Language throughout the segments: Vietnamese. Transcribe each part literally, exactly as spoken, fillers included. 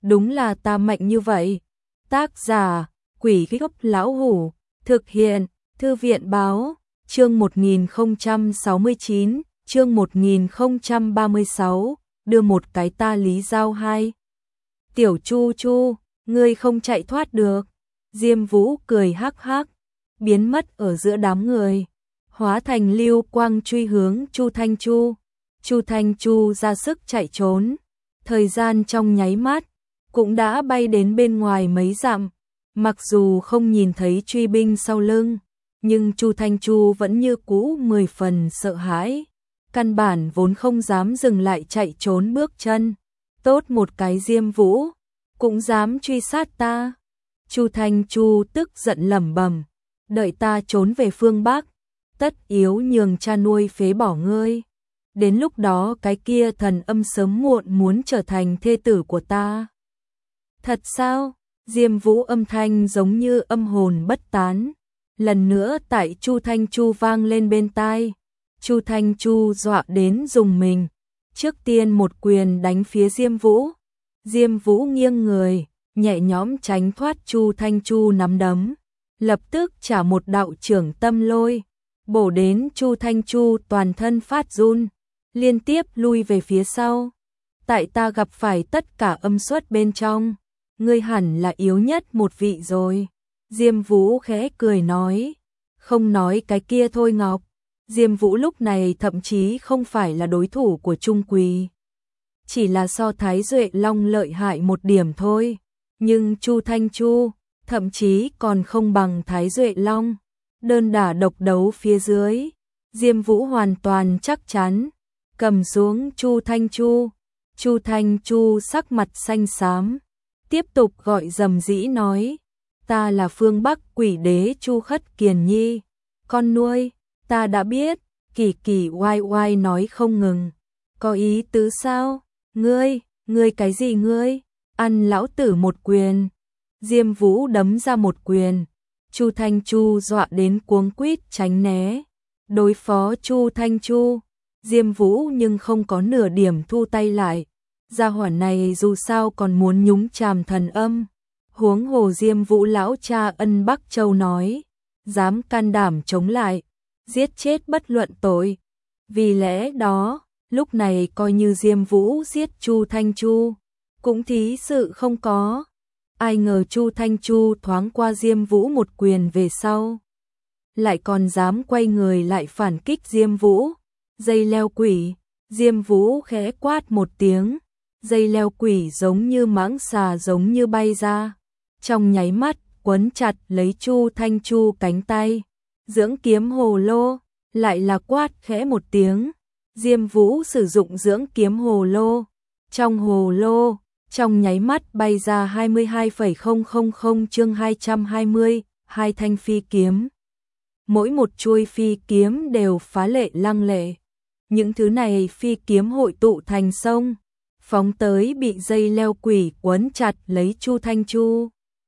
đúng là ta mạnh như vậy. Tác giả, Quỷ Gốc Lão Hủ, thực hiện, Thư viện Báo, chương một nghìn không trăm sáu mươi chín, chương một nghìn không trăm ba mươi sáu, đưa một cái ta lý giao hai. Tiểu Chu Chu, ngươi không chạy thoát được. Diêm Vũ cười hắc hắc, biến mất ở giữa đám người, hóa thành lưu quang truy hướng Chu Thanh Chu. Chu Thanh Chu ra sức chạy trốn, thời gian trong nháy mắt cũng đã bay đến bên ngoài mấy dặm. Mặc dù không nhìn thấy truy binh sau lưng, nhưng Chu Thanh Chu vẫn như cũ mười phần sợ hãi, căn bản vốn không dám dừng lại chạy trốn bước chân. Tốt một cái Diêm Vũ, cũng dám truy sát ta. Chu Thanh Chu tức giận lẩm bẩm, đợi ta trốn về phương Bắc, tất yếu nhường cha nuôi phế bỏ ngươi. Đến lúc đó cái kia thần âm sớm muộn muốn trở thành thê tử của ta. Thật sao? Diêm Vũ âm thanh giống như âm hồn bất tán, lần nữa tại Chu Thanh Chu vang lên bên tai. Chu Thanh Chu dọa đến dùng mình, trước tiên một quyền đánh phía Diêm Vũ. Diêm Vũ nghiêng người, nhẹ nhõm tránh thoát Chu Thanh Chu nắm đấm, lập tức trả một đạo trưởng tâm lôi, bổ đến Chu Thanh Chu toàn thân phát run, liên tiếp lui về phía sau. Tại ta gặp phải tất cả âm xuất bên trong, ngươi hẳn là yếu nhất một vị rồi. Diêm Vũ khẽ cười nói, không nói cái kia thôi Ngọc. Diêm Vũ lúc này thậm chí không phải là đối thủ của Trung Quỳ, chỉ là so Thái Duệ Long lợi hại một điểm thôi. Nhưng Chu Thanh Chu thậm chí còn không bằng Thái Duệ Long. Đơn đả độc đấu phía dưới, Diêm Vũ hoàn toàn chắc chắn cầm xuống Chu Thanh Chu. Chu Thanh Chu sắc mặt xanh xám, tiếp tục gọi rầm rĩ nói, ta là phương Bắc quỷ đế Chu Khất Kiền Nhi, con nuôi. Ta đã biết. Kỳ kỳ oai oai nói không ngừng, có ý tứ sao? Ngươi, ngươi cái gì ngươi? Ăn lão tử một quyền. Diêm Vũ đấm ra một quyền, Chu Thanh Chu dọa đến cuống quýt tránh né. Đối phó Chu Thanh Chu, Diêm Vũ nhưng không có nửa điểm thu tay lại. Gia hỏa này dù sao còn muốn nhúng chàm thần âm. Huống hồ Diêm Vũ lão cha Ân Bắc Châu nói, dám can đảm chống lại, giết chết bất luận tội. Vì lẽ đó, lúc này coi như Diêm Vũ giết Chu Thanh Chu, cũng thí sự không có. Ai ngờ Chu Thanh Chu thoáng qua Diêm Vũ một quyền về sau, lại còn dám quay người lại phản kích Diêm Vũ. Dây leo quỷ. Diêm Vũ khẽ quát một tiếng, dây leo quỷ giống như mãng xà giống như bay ra, trong nháy mắt quấn chặt lấy Chu Thanh Chu cánh tay. Dưỡng kiếm hồ lô, lại là quát khẽ một tiếng. Diêm Vũ sử dụng dưỡng kiếm hồ lô, trong hồ lô trong nháy mắt bay ra hai mươi hai phẩy không không không chương hai trăm hai mươi, hai thanh phi kiếm. Mỗi một chuôi phi kiếm đều phá lệ lăng lệ. Những thứ này phi kiếm hội tụ thành sông, phóng tới bị dây leo quỷ quấn chặt lấy Chu Thanh Chu.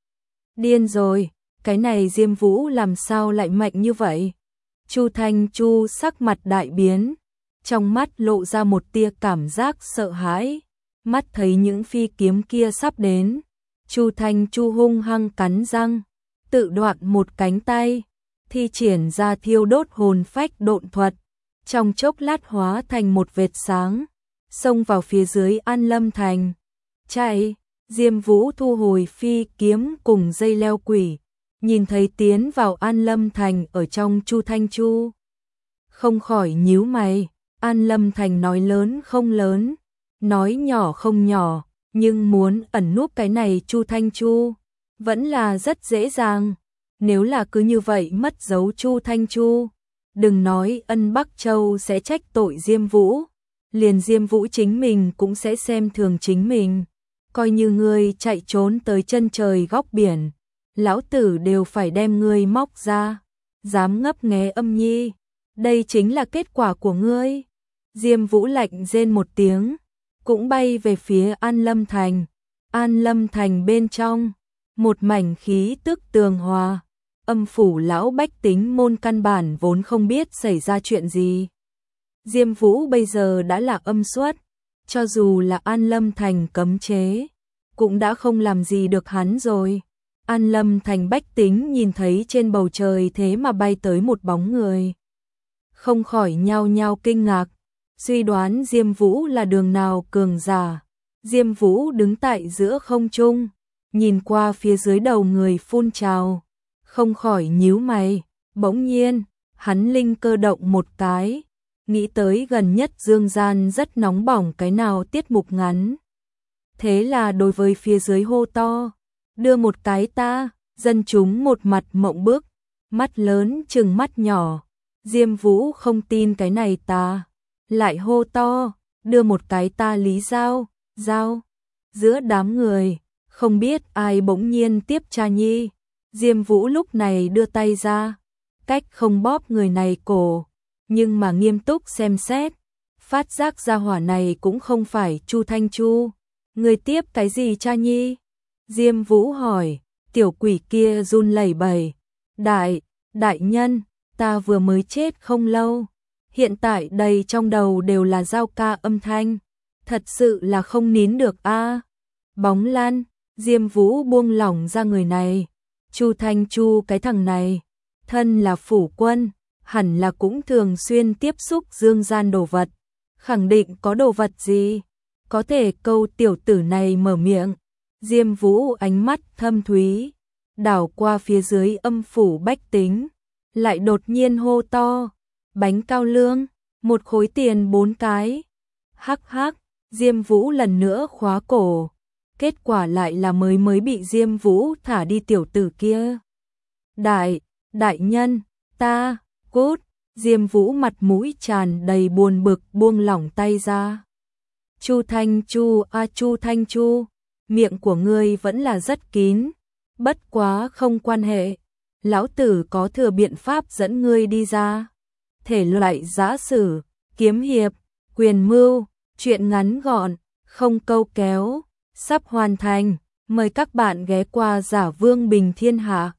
Điên rồi, cái này Diêm Vũ làm sao lại mạnh như vậy? Chu Thanh Chu sắc mặt đại biến, trong mắt lộ ra một tia cảm giác sợ hãi. Mắt thấy những phi kiếm kia sắp đến, Chu Thanh Chu hung hăng cắn răng, tự đoạn một cánh tay, thi triển ra thiêu đốt hồn phách độn thuật, trong chốc lát hóa thành một vệt sáng, xông vào phía dưới An Lâm Thành. Chạy. Diêm Vũ thu hồi phi kiếm cùng dây leo quỷ, nhìn thấy tiến vào An Lâm Thành ở trong Chu Thanh Chu, không khỏi nhíu mày. An Lâm Thành nói lớn không lớn, nói nhỏ không nhỏ, nhưng muốn ẩn núp cái này Chu Thanh Chu vẫn là rất dễ dàng. Nếu là cứ như vậy mất dấu Chu Thanh Chu, đừng nói Ân Bắc Châu sẽ trách tội Diêm Vũ, liền Diêm Vũ chính mình cũng sẽ xem thường chính mình. Coi như ngươi chạy trốn tới chân trời góc biển, lão tử đều phải đem ngươi móc ra. Dám ngấp nghé âm nhi, đây chính là kết quả của ngươi. Diêm Vũ lạnh rên một tiếng, cũng bay về phía An Lâm Thành. An Lâm Thành bên trong, một mảnh khí tức tường hòa, âm phủ lão bách tính môn căn bản vốn không biết xảy ra chuyện gì. Diêm Vũ bây giờ đã là âm xuất, cho dù là An Lâm Thành cấm chế, cũng đã không làm gì được hắn rồi. An Lâm Thành bách tính nhìn thấy trên bầu trời thế mà bay tới một bóng người. Không khỏi nhao nhao kinh ngạc, suy đoán Diêm Vũ là đường nào cường giả. Diêm Vũ đứng tại giữa không trung, nhìn qua phía dưới đầu người phun trào, không khỏi nhíu mày. Bỗng nhiên, hắn linh cơ động một cái, nghĩ tới gần nhất dương gian rất nóng bỏng cái nào tiết mục ngắn. Thế là đối với phía dưới hô to, đưa một cái ta, dân chúng một mặt mộng bức, mắt lớn chừng mắt nhỏ. Diêm Vũ không tin cái này ta, lại hô to, đưa một cái ta Lý Giao, Giao. Giữa đám người, không biết ai bỗng nhiên tiếp cha nhi. Diêm Vũ lúc này đưa tay ra, cách không bóp người này cổ, nhưng mà nghiêm túc xem xét, phát giác ra hỏa này cũng không phải Chu Thanh Chu. Người tiếp cái gì cha nhi? Diêm Vũ hỏi. Tiểu quỷ kia run lẩy bẩy, đại, đại nhân, ta vừa mới chết không lâu, hiện tại đầy trong đầu đều là giao ca âm thanh, thật sự là không nín được a. Bóng lan, Diêm Vũ buông lỏng ra người này. Chu Thanh Chu cái thằng này, thân là phủ quân, hẳn là cũng thường xuyên tiếp xúc dương gian đồ vật, khẳng định có đồ vật gì, có thể câu tiểu tử này mở miệng. Diêm Vũ ánh mắt thâm thúy, đảo qua phía dưới âm phủ bách tính, lại đột nhiên hô to, bánh cao lương, một khối tiền bốn cái. Hắc hắc, Diêm Vũ lần nữa khóa cổ, kết quả lại là mới mới bị Diêm Vũ thả đi tiểu tử kia. Đại, đại nhân, ta, cút. Diêm Vũ mặt mũi tràn đầy buồn bực buông lỏng tay ra. Chu Thanh Chu, a Chu Thanh Chu, miệng của ngươi vẫn là rất kín, bất quá không quan hệ, lão tử có thừa biện pháp dẫn ngươi đi ra. Thể loại giã sử, kiếm hiệp, quyền mưu, truyện ngắn gọn, không câu kéo, sắp hoàn thành, mời các bạn ghé qua Giả Vương Bình Thiên Hạ.